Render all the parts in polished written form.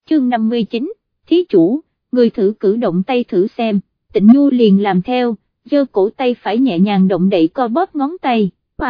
chương 59, thí chủ, người thử cử động tay thử xem, Tịnh Nhu liền làm theo, giơ cổ tay phải nhẹ nhàng động đậy co bóp ngón tay,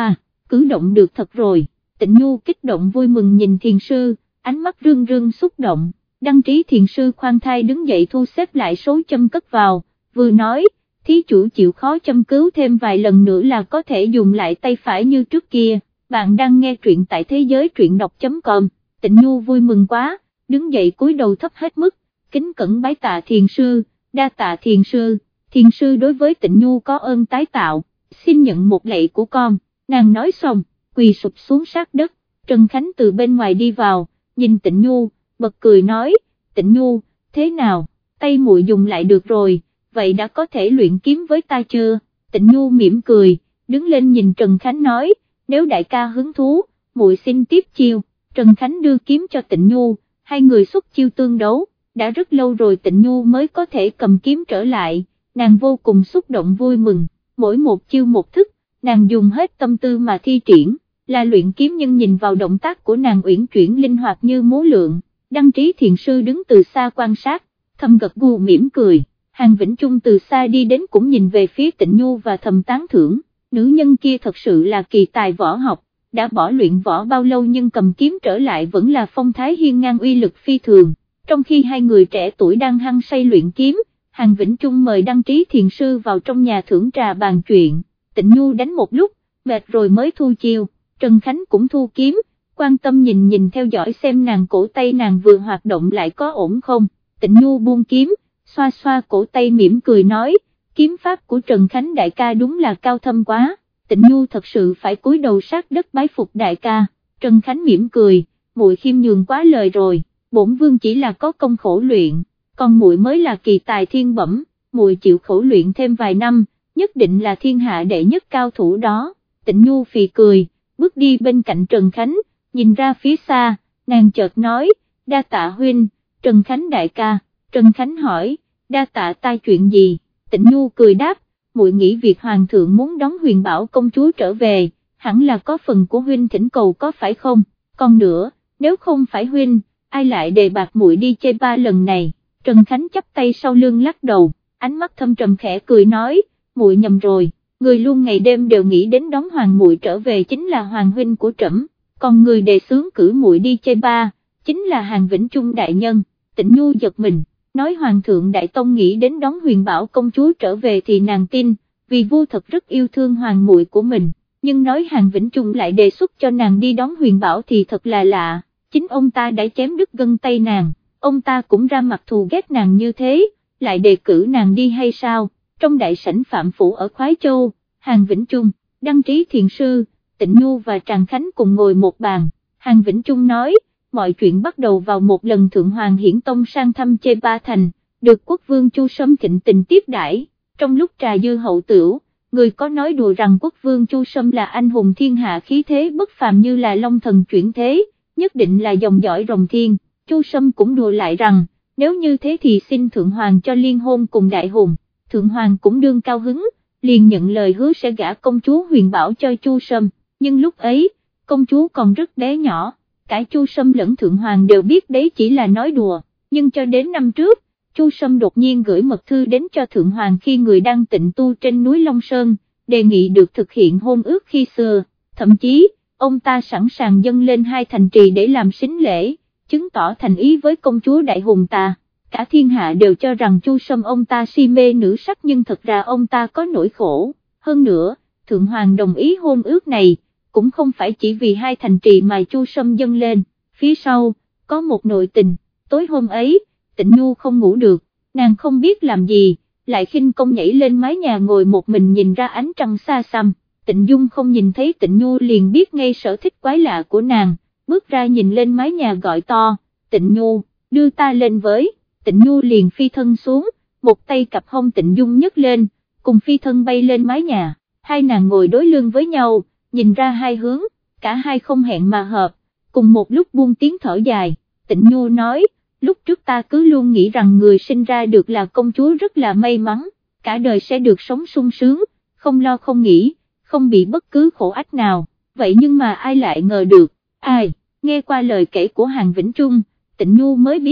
cử động được thật rồi, Tịnh Nhu kích động vui mừng nhìn thiền sư, ánh mắt rưng rưng xúc động, Đăng Trí thiền sư khoan thai đứng dậy thu xếp lại số châm cất vào, vừa nói, thí chủ chịu khó châm cứu thêm vài lần nữa là có thể dùng lại tay phải như trước kia, bạn đang nghe truyện tại thế giới truyện đọc.com, Tịnh Nhu vui mừng quá, đứng dậy cúi đầu thấp hết mức, kính cẩn bái tạ thiền sư, đa tạ thiền sư đối với Tịnh Nhu có ơn tái tạo, xin nhận một lạy của con, nàng nói xong, quỳ sụp xuống sát đất, Trần Khánh từ bên ngoài đi vào, nhìn Tịnh Nhu, bật cười nói, Tịnh Nhu, thế nào, tay muội dùng lại được rồi, vậy đã có thể luyện kiếm với ta chưa, Tịnh Nhu mỉm cười, đứng lên nhìn Trần Khánh nói, nếu đại ca hứng thú, muội xin tiếp chiêu, Trần Khánh đưa kiếm cho Tịnh Nhu, hai người xuất chiêu tương đấu, đã rất lâu rồi Tịnh Nhu mới có thể cầm kiếm trở lại, nàng vô cùng xúc động vui mừng, mỗi một chiêu một thức, nàng dùng hết tâm tư mà thi triển, là luyện kiếm nhưng nhìn vào động tác của nàng uyển chuyển linh hoạt như múa lượn, Đăng Trí thiền sư đứng từ xa quan sát, thầm gật gù mỉm cười, Hàn Vĩnh Trung từ xa đi đến cũng nhìn về phía Tịnh Nhu và thầm tán thưởng, nữ nhân kia thật sự là kỳ tài võ học, đã bỏ luyện võ bao lâu nhưng cầm kiếm trở lại vẫn là phong thái hiên ngang uy lực phi thường, trong khi hai người trẻ tuổi đang hăng say luyện kiếm, Hàn Vĩnh Trung mời Đăng Trí thiền sư vào trong nhà thưởng trà bàn chuyện, Tịnh Nhu đánh một lúc, mệt rồi mới thu chiêu, Trần Khánh cũng thu kiếm, quan tâm nhìn theo dõi xem nàng cổ tay nàng vừa hoạt động lại có ổn không, Tịnh Nhu buông kiếm, xoa xoa cổ tay mỉm cười nói, kiếm pháp của Trần Khánh đại ca đúng là cao thâm quá, Tịnh Nhu thật sự phải cúi đầu sát đất bái phục đại ca, Trần Khánh mỉm cười, muội khiêm nhường quá lời rồi, bổn vương chỉ là có công khổ luyện, còn muội mới là kỳ tài thiên bẩm, muội chịu khổ luyện thêm vài năm, nhất định là thiên hạ đệ nhất cao thủ đó, Tịnh Nhu phì cười, bước đi bên cạnh Trần Khánh, nhìn ra phía xa, nàng chợt nói, đa tạ huynh, Trần Khánh đại ca, Trần Khánh hỏi, đa tạ ta chuyện gì, Tịnh Nhu cười đáp, muội nghĩ việc hoàng thượng muốn đón Huyền Bảo công chúa trở về, hẳn là có phần của huynh thỉnh cầu có phải không, còn nữa, nếu không phải huynh, ai lại đề bạt muội đi chơi ba lần này, Trần Khánh chắp tay sau lưng lắc đầu, ánh mắt thâm trầm khẽ cười nói, muội nhầm rồi, người luôn ngày đêm đều nghĩ đến đón hoàng muội trở về chính là hoàng huynh của trẫm, còn người đề xướng cử muội đi chơi ba, chính là Hàn Vĩnh Trung đại nhân, Tịnh Nhu giật mình, nói hoàng thượng đại tông nghĩ đến đón Huyền Bảo công chúa trở về thì nàng tin, vì vua thật rất yêu thương hoàng muội của mình, nhưng nói Hàn Vĩnh Trung lại đề xuất cho nàng đi đón Huyền Bảo thì thật là lạ, chính ông ta đã chém đứt gân tay nàng, ông ta cũng ra mặt thù ghét nàng như thế, lại đề cử nàng đi hay sao, trong đại sảnh Phạm Phủ ở Khoái Châu, Hàn Vĩnh Trung, Đăng Trí thiền sư, Tịnh Nhu và Tràng Khánh cùng ngồi một bàn, Hàn Vĩnh Trung nói, mọi chuyện bắt đầu vào một lần Thượng Hoàng Hiển Tông sang thăm Chê Ba Thành, được quốc vương Chu Sâm thịnh tình tiếp đãi. Trong lúc trà dư hậu tửu, người có nói đùa rằng quốc vương Chu Sâm là anh hùng thiên hạ khí thế bất phàm như là long thần chuyển thế, nhất định là dòng dõi rồng thiên. Chu Sâm cũng đùa lại rằng, nếu như thế thì xin Thượng Hoàng cho liên hôn cùng đại hùng. Thượng Hoàng cũng đương cao hứng, liền nhận lời hứa sẽ gả công chúa Huyền Bảo cho Chu Sâm, nhưng lúc ấy, công chúa còn rất bé nhỏ, cả Chu Sâm lẫn Thượng Hoàng đều biết đấy chỉ là nói đùa, nhưng cho đến năm trước, Chu Sâm đột nhiên gửi mật thư đến cho Thượng Hoàng khi người đang tịnh tu trên núi Long Sơn, đề nghị được thực hiện hôn ước khi xưa, thậm chí, ông ta sẵn sàng dâng lên 2 thành trì để làm sính lễ, chứng tỏ thành ý với công chúa Đại Hùng ta. Cả thiên hạ đều cho rằng Chu Sâm ông ta si mê nữ sắc nhưng thật ra ông ta có nỗi khổ, hơn nữa, Thượng Hoàng đồng ý hôn ước này, cũng không phải chỉ vì 2 thành trì mà Chu Sâm dâng lên, phía sau, có một nội tình, tối hôm ấy, Tịnh Nhu không ngủ được, nàng không biết làm gì, lại khinh công nhảy lên mái nhà ngồi một mình nhìn ra ánh trăng xa xăm, Tịnh Dung không nhìn thấy Tịnh Nhu liền biết ngay sở thích quái lạ của nàng, bước ra nhìn lên mái nhà gọi to, Tịnh Nhu, đưa ta lên với. Tịnh Nhu liền phi thân xuống, một tay cặp hông Tịnh Dung nhấc lên, cùng phi thân bay lên mái nhà, hai nàng ngồi đối lưng với nhau, nhìn ra hai hướng, cả hai không hẹn mà hợp, cùng một lúc buông tiếng thở dài, Tịnh Nhu nói, lúc trước ta cứ luôn nghĩ rằng người sinh ra được là công chúa rất là may mắn, cả đời sẽ được sống sung sướng, không lo không nghĩ, không bị bất cứ khổ ách nào, vậy nhưng mà ai lại ngờ được, ai, nghe qua lời kể của Hàn Vĩnh Trung, Tịnh Nhu mới biết,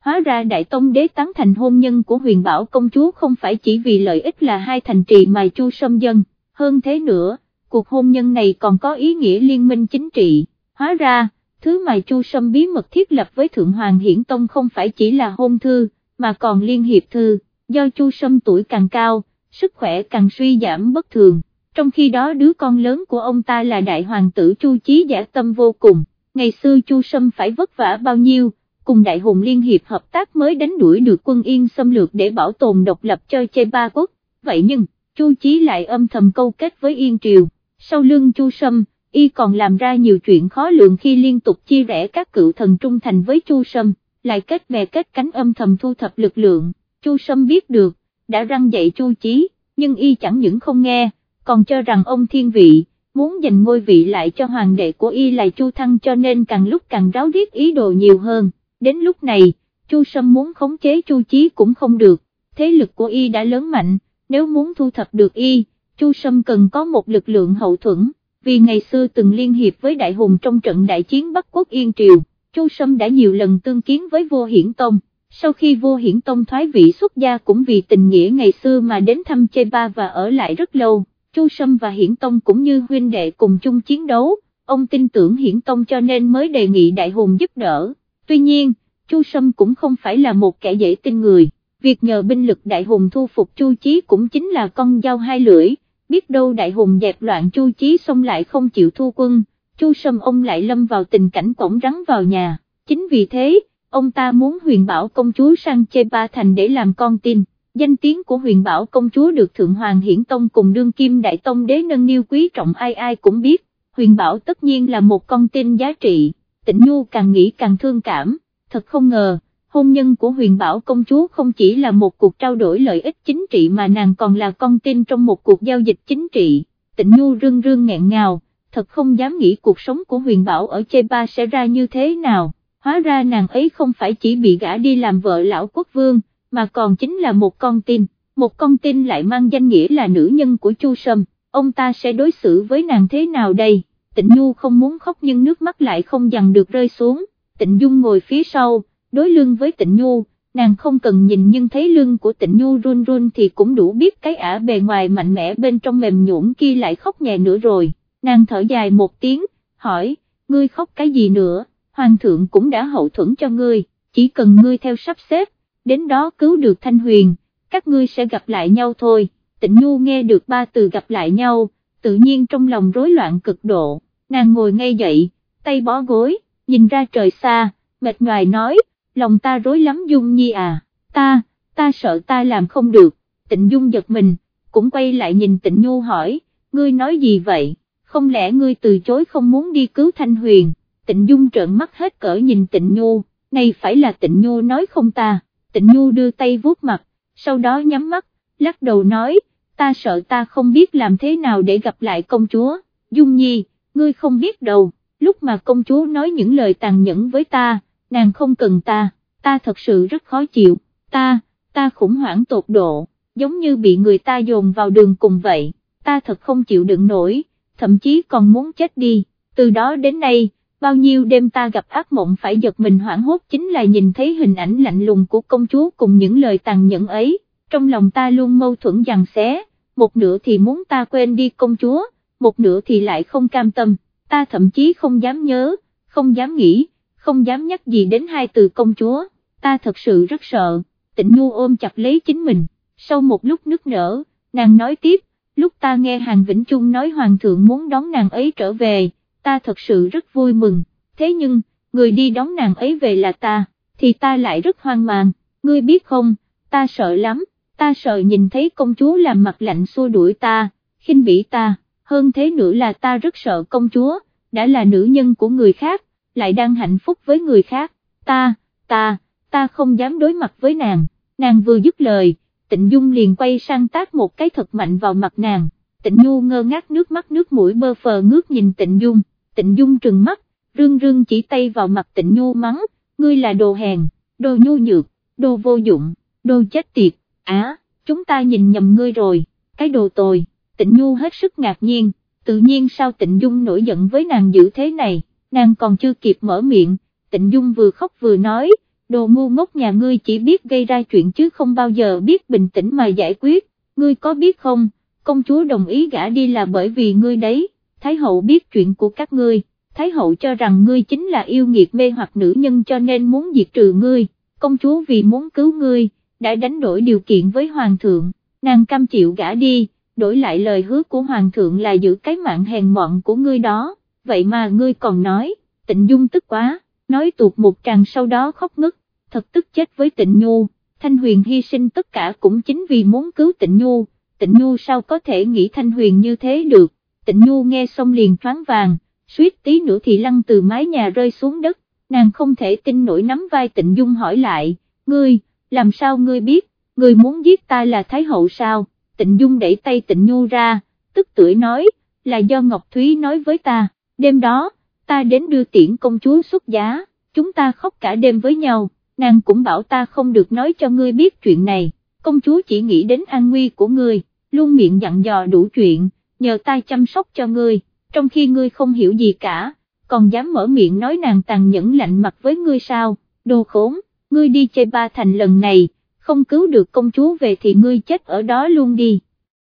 hóa ra Đại Tông Đế tán thành hôn nhân của Huyền Bảo công chúa không phải chỉ vì lợi ích là hai thành trì mà Chu Sâm dân, hơn thế nữa, cuộc hôn nhân này còn có ý nghĩa liên minh chính trị, hóa ra, thứ mà Chu Sâm bí mật thiết lập với Thượng Hoàng Hiển Tông không phải chỉ là hôn thư, mà còn liên hiệp thư, do Chu Sâm tuổi càng cao, sức khỏe càng suy giảm bất thường, trong khi đó đứa con lớn của ông ta là đại hoàng tử Chu Chí dã tâm vô cùng, ngày xưa Chu Sâm phải vất vả bao nhiêu, cùng đại hùng liên hiệp hợp tác mới đánh đuổi được quân Yên xâm lược để bảo tồn độc lập cho Chê-ba quốc, vậy nhưng, Chu Chí lại âm thầm câu kết với Yên Triều, sau lưng Chu Sâm, y còn làm ra nhiều chuyện khó lường khi liên tục chia rẽ các cựu thần trung thành với Chu Sâm, lại kết bè kết cánh âm thầm thu thập lực lượng, Chu Sâm biết được, đã răn dạy Chu Chí, nhưng y chẳng những không nghe, còn cho rằng ông thiên vị, muốn giành ngôi vị lại cho hoàng đệ của y là Chu Thăng cho nên càng lúc càng ráo riết ý đồ nhiều hơn, đến lúc này, Chu Sâm muốn khống chế Chu Chí cũng không được, thế lực của y đã lớn mạnh, nếu muốn thu thập được y, Chu Sâm cần có một lực lượng hậu thuẫn, vì ngày xưa từng liên hiệp với đại hùng trong trận đại chiến Bắc Quốc Yên Triều, Chu Sâm đã nhiều lần tương kiến với vua Hiển Tông, sau khi vua Hiển Tông thoái vị xuất gia cũng vì tình nghĩa ngày xưa mà đến thăm Chê-ba và ở lại rất lâu, Chu Sâm và Hiển Tông cũng như huynh đệ cùng chung chiến đấu, ông tin tưởng Hiển Tông cho nên mới đề nghị đại hùng giúp đỡ, tuy nhiên, Chu Sâm cũng không phải là một kẻ dễ tin người, việc nhờ binh lực đại hùng thu phục Chu Chí cũng chính là con dao hai lưỡi, biết đâu đại hùng dẹp loạn Chu Chí xong lại không chịu thu quân, Chu Sâm ông lại lâm vào tình cảnh cổng rắn vào nhà, chính vì thế, ông ta muốn Huyền Bảo công chúa sang Chê-ba thành để làm con tin, danh tiếng của Huyền Bảo công chúa được Thượng Hoàng Hiển Tông cùng đương kim Đại Tông Đế nâng niu quý trọng ai ai cũng biết, Huyền Bảo tất nhiên là một con tin giá trị, Tịnh Nhu càng nghĩ càng thương cảm, thật không ngờ, hôn nhân của Huyền Bảo công chúa không chỉ là một cuộc trao đổi lợi ích chính trị mà nàng còn là con tin trong một cuộc giao dịch chính trị, Tịnh Nhu rưng rưng nghẹn ngào, thật không dám nghĩ cuộc sống của Huyền Bảo ở Chê-ba sẽ ra như thế nào, hóa ra nàng ấy không phải chỉ bị gả đi làm vợ lão quốc vương, mà còn chính là một con tin lại mang danh nghĩa là nữ nhân của Chu Sâm, ông ta sẽ đối xử với nàng thế nào đây, Tịnh Nhu không muốn khóc nhưng nước mắt lại không dằn được rơi xuống, Tịnh Dung ngồi phía sau, đối lưng với Tịnh Nhu, nàng không cần nhìn nhưng thấy lưng của Tịnh Nhu run run thì cũng đủ biết cái ả bề ngoài mạnh mẽ bên trong mềm nhũn kia lại khóc nhẹ nữa rồi, nàng thở dài một tiếng, hỏi, ngươi khóc cái gì nữa, hoàng thượng cũng đã hậu thuẫn cho ngươi, chỉ cần ngươi theo sắp xếp, đến đó cứu được Thanh Huyền, các ngươi sẽ gặp lại nhau thôi, Tịnh Nhu nghe được ba từ gặp lại nhau, tự nhiên trong lòng rối loạn cực độ, nàng ngồi ngay dậy, tay bó gối, nhìn ra trời xa, mệt nhoài nói, lòng ta rối lắm Dung Nhi à, ta sợ ta làm không được, Tịnh Dung giật mình, cũng quay lại nhìn Tịnh Nhu hỏi, ngươi nói gì vậy, không lẽ ngươi từ chối không muốn đi cứu Thanh Huyền, Tịnh Dung trợn mắt hết cỡ nhìn Tịnh Nhu, này phải là Tịnh Nhu nói không ta, Tịnh Nhu đưa tay vuốt mặt, sau đó nhắm mắt, lắc đầu nói, ta sợ ta không biết làm thế nào để gặp lại công chúa, Dung Nhi, ngươi không biết đâu, lúc mà công chúa nói những lời tàn nhẫn với ta, nàng không cần ta thật sự rất khó chịu, ta khủng hoảng tột độ, giống như bị người ta dồn vào đường cùng vậy, ta thật không chịu đựng nổi, thậm chí còn muốn chết đi, từ đó đến nay, bao nhiêu đêm ta gặp ác mộng phải giật mình hoảng hốt chính là nhìn thấy hình ảnh lạnh lùng của công chúa cùng những lời tàn nhẫn ấy, trong lòng ta luôn mâu thuẫn giằng xé, một nửa thì muốn ta quên đi công chúa, một nửa thì lại không cam tâm, ta thậm chí không dám nhớ, không dám nghĩ, không dám nhắc gì đến hai từ công chúa, ta thật sự rất sợ, Tịnh Nhu ôm chặt lấy chính mình, sau một lúc nức nở, nàng nói tiếp, lúc ta nghe Hàn Vĩnh Trung nói hoàng thượng muốn đón nàng ấy trở về, ta thật sự rất vui mừng, thế nhưng, người đi đón nàng ấy về là ta, thì ta lại rất hoang mang, ngươi biết không, ta sợ lắm, ta sợ nhìn thấy công chúa làm mặt lạnh xua đuổi ta, khinh bỉ ta, hơn thế nữa là ta rất sợ công chúa, đã là nữ nhân của người khác, lại đang hạnh phúc với người khác, ta không dám đối mặt với nàng vừa dứt lời, Tịnh Dung liền quay sang tát một cái thật mạnh vào mặt nàng, Tịnh Nhu ngơ ngác nước mắt nước mũi bơ phờ ngước nhìn Tịnh Dung trừng mắt, rưng chỉ tay vào mặt Tịnh Nhu mắng, ngươi là đồ hèn, đồ nhu nhược, đồ vô dụng, đồ chết tiệt, chúng ta nhìn nhầm ngươi rồi, cái đồ tồi, Tịnh Nhu hết sức ngạc nhiên, tự nhiên sao Tịnh Dung nổi giận với nàng dữ thế này, nàng còn chưa kịp mở miệng, Tịnh Dung vừa khóc vừa nói, đồ ngu ngốc nhà ngươi chỉ biết gây ra chuyện chứ không bao giờ biết bình tĩnh mà giải quyết, ngươi có biết không, công chúa đồng ý gả đi là bởi vì ngươi đấy, Thái hậu biết chuyện của các ngươi, Thái hậu cho rằng ngươi chính là yêu nghiệt mê hoặc nữ nhân cho nên muốn diệt trừ ngươi, công chúa vì muốn cứu ngươi, đã đánh đổi điều kiện với hoàng thượng, nàng cam chịu gả đi, đổi lại lời hứa của hoàng thượng là giữ cái mạng hèn mọn của ngươi đó, vậy mà ngươi còn nói, Tịnh Dung tức quá, nói tuột một tràng sau đó khóc ngất, thật tức chết với Tịnh Nhu, Thanh Huyền hy sinh tất cả cũng chính vì muốn cứu Tịnh Nhu sao có thể nghĩ Thanh Huyền như thế được, Tịnh Nhu nghe xong liền choáng vàng, suýt tí nữa thì lăn từ mái nhà rơi xuống đất, nàng không thể tin nổi nắm vai Tịnh Dung hỏi lại, ngươi, làm sao ngươi biết, ngươi muốn giết ta là Thái hậu sao, Tịnh Dung đẩy tay Tịnh Nhu ra, tức tưởi nói, là do Ngọc Thúy nói với ta, đêm đó, ta đến đưa tiễn công chúa xuất giá, chúng ta khóc cả đêm với nhau, nàng cũng bảo ta không được nói cho ngươi biết chuyện này, công chúa chỉ nghĩ đến an nguy của ngươi, luôn miệng dặn dò đủ chuyện, nhờ ta chăm sóc cho ngươi, trong khi ngươi không hiểu gì cả, còn dám mở miệng nói nàng tàn nhẫn lạnh mặt với ngươi sao, đồ khốn, ngươi đi chơi Ba Thành lần này, không cứu được công chúa về thì ngươi chết ở đó luôn đi.